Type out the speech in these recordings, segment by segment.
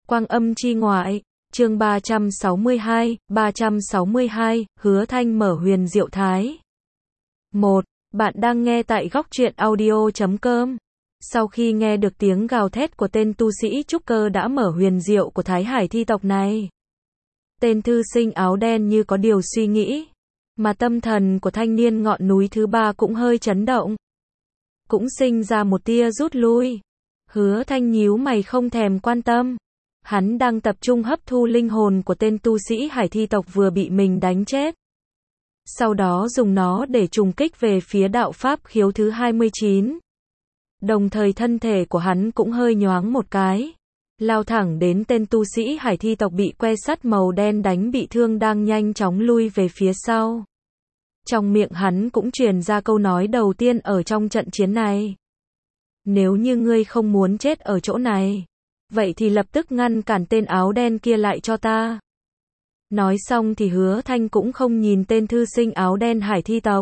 Quang âm chi ngoại, chương 362, Hứa Thanh mở huyền diệu thái. 1. Bạn đang nghe tại góc truyện audio.com. Sau khi nghe được tiếng gào thét của tên tu sĩ trúc cơ đã mở huyền diệu của Thái Hải thi tộc này, tên thư sinh áo đen như có điều suy nghĩ, mà tâm thần của thanh niên ngọn núi thứ ba cũng hơi chấn động, cũng sinh ra một tia rút lui. Hứa Thanh nhíu mày không thèm quan tâm. Hắn đang tập trung hấp thu linh hồn của tên tu sĩ hải thi tộc vừa bị mình đánh chết. Sau đó dùng nó để trùng kích về phía đạo pháp khiếu thứ 29. Đồng thời thân thể của hắn cũng hơi nhoáng một cái, lao thẳng đến tên tu sĩ hải thi tộc bị que sắt màu đen đánh bị thương đang nhanh chóng lui về phía sau. Trong miệng hắn cũng truyền ra câu nói đầu tiên ở trong trận chiến này. Nếu như ngươi không muốn chết ở chỗ này, vậy thì lập tức ngăn cản tên áo đen kia lại cho ta. Nói xong thì Hứa Thanh cũng không nhìn tên thư sinh áo đen hải thi tộc,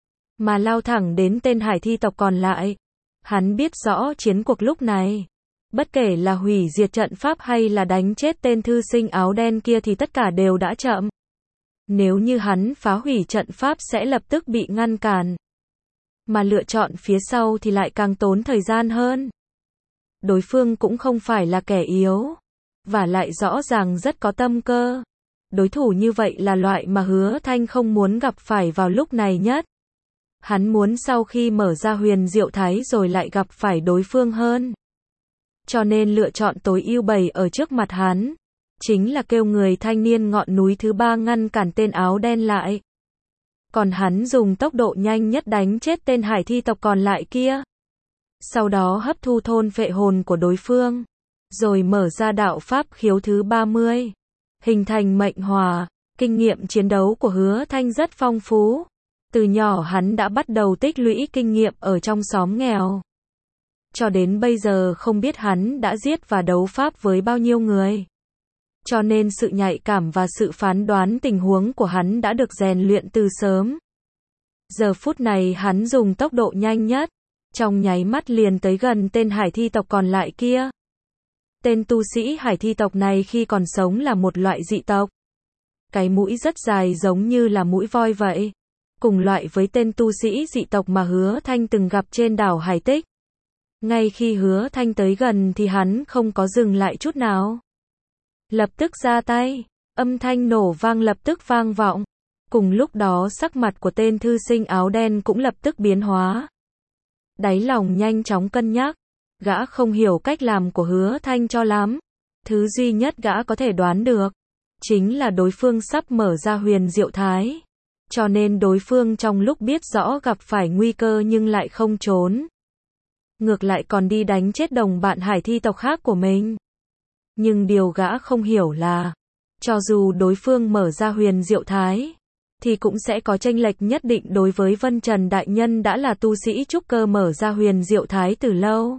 mà lao thẳng đến tên hải thi tộc còn lại. Hắn biết rõ chiến cuộc lúc này, bất kể là hủy diệt trận pháp hay là đánh chết tên thư sinh áo đen kia thì tất cả đều đã chậm. Nếu như hắn phá hủy trận pháp sẽ lập tức bị ngăn cản, mà lựa chọn phía sau thì lại càng tốn thời gian hơn. Đối phương cũng không phải là kẻ yếu, và lại rõ ràng rất có tâm cơ. Đối thủ như vậy là loại mà Hứa Thanh không muốn gặp phải vào lúc này nhất. Hắn muốn sau khi mở ra huyền diệu thái rồi lại gặp phải đối phương hơn. Cho nên lựa chọn tối ưu bày ở trước mặt hắn, chính là kêu người thanh niên ngọn núi thứ ba ngăn cản tên áo đen lại. Còn hắn dùng tốc độ nhanh nhất đánh chết tên hải thi tộc còn lại kia. Sau đó hấp thu thôn phệ hồn của đối phương, rồi mở ra đạo pháp khiếu thứ 30, hình thành mệnh hỏa. Kinh nghiệm chiến đấu của Hứa Thanh rất phong phú. Từ nhỏ hắn đã bắt đầu tích lũy kinh nghiệm ở trong xóm nghèo. Cho đến bây giờ không biết hắn đã giết và đấu pháp với bao nhiêu người. Cho nên sự nhạy cảm và sự phán đoán tình huống của hắn đã được rèn luyện từ sớm. Giờ phút này hắn dùng tốc độ nhanh nhất, trong nháy mắt liền tới gần tên hải thi tộc còn lại kia. Tên tu sĩ hải thi tộc này khi còn sống là một loại dị tộc. Cái mũi rất dài giống như là mũi voi vậy. Cùng loại với tên tu sĩ dị tộc mà Hứa Thanh từng gặp trên đảo Hải Tích. Ngay khi Hứa Thanh tới gần thì hắn không có dừng lại chút nào. Lập tức ra tay, âm thanh nổ vang lập tức vang vọng. Cùng lúc đó sắc mặt của tên thư sinh áo đen cũng lập tức biến hóa. Đáy lòng nhanh chóng cân nhắc, gã không hiểu cách làm của Hứa Thanh cho lắm. Thứ duy nhất gã có thể đoán được, chính là đối phương sắp mở ra huyền diệu thái. Cho nên đối phương trong lúc biết rõ gặp phải nguy cơ nhưng lại không trốn. Ngược lại còn đi đánh chết đồng bạn hải thi tộc khác của mình. Nhưng điều gã không hiểu là, cho dù đối phương mở ra huyền diệu thái, thì cũng sẽ có chênh lệch nhất định đối với Vân Trần Đại Nhân đã là tu sĩ trúc cơ mở ra huyền diệu thái từ lâu.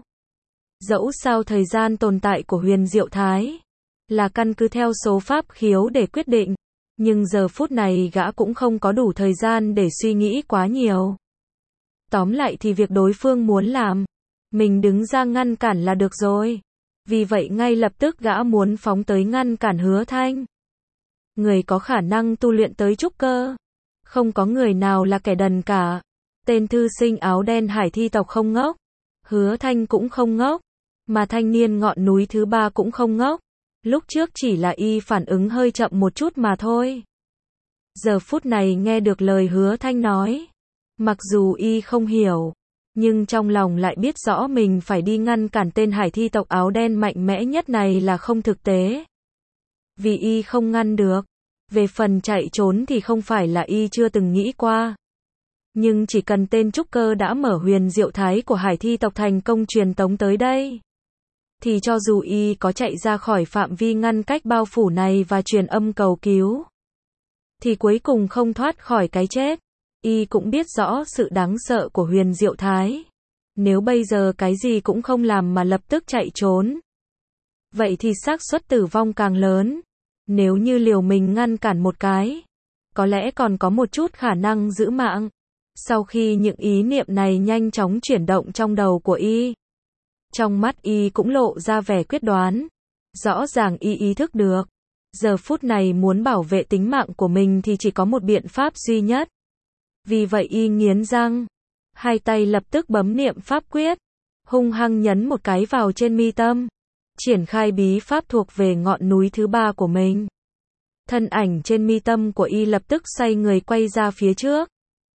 Dẫu sao thời gian tồn tại của huyền diệu thái là căn cứ theo số pháp khiếu để quyết định. Nhưng giờ phút này gã cũng không có đủ thời gian để suy nghĩ quá nhiều. Tóm lại thì việc đối phương muốn làm, mình đứng ra ngăn cản là được rồi. Vì vậy ngay lập tức gã muốn phóng tới ngăn cản Hứa Thanh. Người có khả năng tu luyện tới trúc cơ, không có người nào là kẻ đần cả. Tên thư sinh áo đen hải thi tộc không ngốc, Hứa Thanh cũng không ngốc, mà thanh niên ngọn núi thứ ba cũng không ngốc. Lúc trước chỉ là y phản ứng hơi chậm một chút mà thôi. Giờ phút này nghe được lời Hứa Thanh nói, mặc dù y không hiểu, nhưng trong lòng lại biết rõ mình phải đi ngăn cản tên hải thi tộc áo đen mạnh mẽ nhất này là không thực tế. Vì y không ngăn được. Về phần chạy trốn thì không phải là y chưa từng nghĩ qua. Nhưng chỉ cần tên trúc cơ đã mở huyền diệu thái của hải thi tộc thành công truyền tống tới đây, thì cho dù y có chạy ra khỏi phạm vi ngăn cách bao phủ này và truyền âm cầu cứu, thì cuối cùng không thoát khỏi cái chết. Y cũng biết rõ sự đáng sợ của huyền diệu thái. Nếu bây giờ cái gì cũng không làm mà lập tức chạy trốn, vậy thì xác suất tử vong càng lớn. Nếu như liều mình ngăn cản một cái, có lẽ còn có một chút khả năng giữ mạng. Sau khi những ý niệm này nhanh chóng chuyển động trong đầu của y, trong mắt y cũng lộ ra vẻ quyết đoán. Rõ ràng y ý thức được. Giờ phút này muốn bảo vệ tính mạng của mình thì chỉ có một biện pháp duy nhất. Vì vậy y nghiến răng. Hai tay lập tức bấm niệm pháp quyết. Hung hăng nhấn một cái vào trên mi tâm. Triển khai bí pháp thuộc về ngọn núi thứ 3 của mình. Thân ảnh trên mi tâm của y lập tức xoay người quay ra phía trước.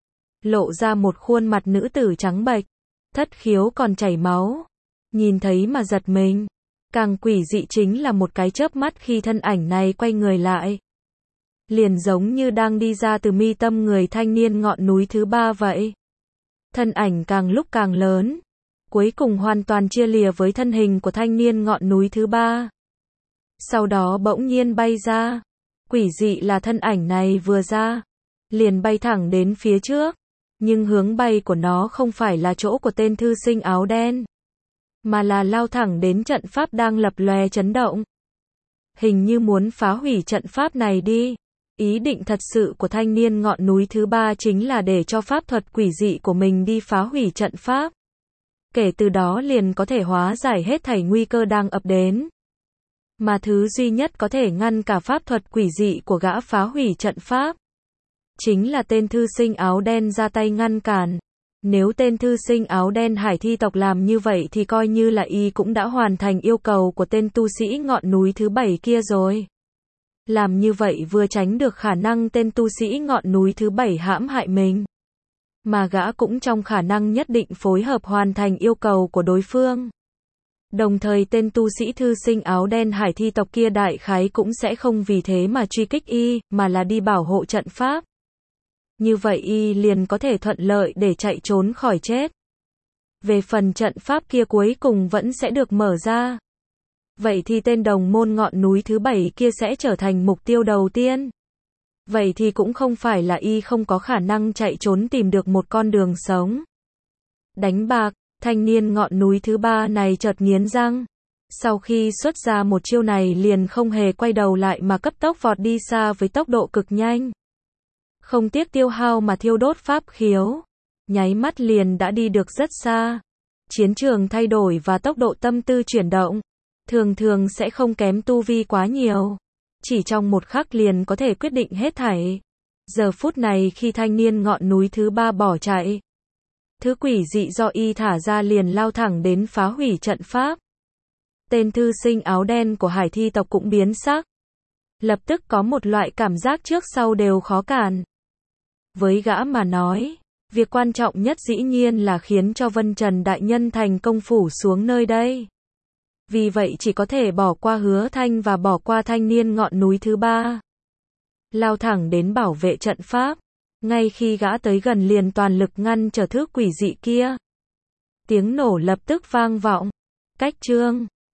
Lộ ra một khuôn mặt nữ tử trắng bệch. Thất khiếu còn chảy máu. Nhìn thấy mà giật mình. Càng quỷ dị chính là một cái chớp mắt khi thân ảnh này quay người lại. Liền giống như đang đi ra từ mi tâm người thanh niên ngọn núi thứ 3 vậy. Thân ảnh càng lúc càng lớn. Cuối cùng hoàn toàn chia lìa với thân hình của thanh niên ngọn núi thứ 3. Sau đó bỗng nhiên bay ra. Quỷ dị là thân ảnh này vừa ra. Liền bay thẳng đến phía trước. Nhưng hướng bay của nó không phải là chỗ của tên thư sinh áo đen. Mà là lao thẳng đến trận pháp đang lập lòe chấn động. Hình như muốn phá hủy trận pháp này đi. Ý định thật sự của thanh niên ngọn núi thứ 3 chính là để cho pháp thuật quỷ dị của mình đi phá hủy trận pháp. Kể từ đó liền có thể hóa giải hết thảy nguy cơ đang ập đến. Mà thứ duy nhất có thể ngăn cả pháp thuật quỷ dị của gã phá hủy trận pháp. Chính là tên thư sinh áo đen ra tay ngăn cản. Nếu tên thư sinh áo đen hải thi tộc làm như vậy thì coi như là y cũng đã hoàn thành yêu cầu của tên tu sĩ ngọn núi thứ 7 kia rồi. Làm như vậy vừa tránh được khả năng tên tu sĩ ngọn núi thứ 7 hãm hại mình. Mà gã cũng trong khả năng nhất định phối hợp hoàn thành yêu cầu của đối phương. Đồng thời tên tu sĩ thư sinh áo đen hải thi tộc kia đại khái cũng sẽ không vì thế mà truy kích y, mà là đi bảo hộ trận pháp. Như vậy y liền có thể thuận lợi để chạy trốn khỏi chết. Về phần trận pháp kia cuối cùng vẫn sẽ được mở ra. Vậy thì tên đồng môn ngọn núi thứ 7 kia sẽ trở thành mục tiêu đầu tiên. Vậy thì cũng không phải là y không có khả năng chạy trốn tìm được một con đường sống. Đánh bạc, thanh niên ngọn núi thứ 3 này chợt nghiến răng. Sau khi xuất ra một chiêu này liền không hề quay đầu lại mà cấp tốc vọt đi xa với tốc độ cực nhanh. Không tiếc tiêu hao mà thiêu đốt pháp khiếu. Nháy mắt liền đã đi được rất xa. Chiến trường thay đổi và tốc độ tâm tư chuyển động. Thường thường sẽ không kém tu vi quá nhiều. Chỉ trong một khắc liền có thể quyết định hết thảy. Giờ phút này khi thanh niên ngọn núi thứ 3 bỏ chạy. Thứ quỷ dị do y thả ra liền lao thẳng đến phá hủy trận pháp. Tên thư sinh áo đen của hải thi tộc cũng biến sắc. Lập tức có một loại cảm giác trước sau đều khó cản. Với gã mà nói, việc quan trọng nhất dĩ nhiên là khiến cho Vân Trần Đại Nhân thành công phủ xuống nơi đây. Vì vậy chỉ có thể bỏ qua Hứa Thanh và bỏ qua thanh niên ngọn núi thứ 3. Lao thẳng đến bảo vệ trận pháp. Ngay khi gã tới gần liền toàn lực ngăn trở thứ quỷ dị kia. Tiếng nổ lập tức vang vọng. Cách chương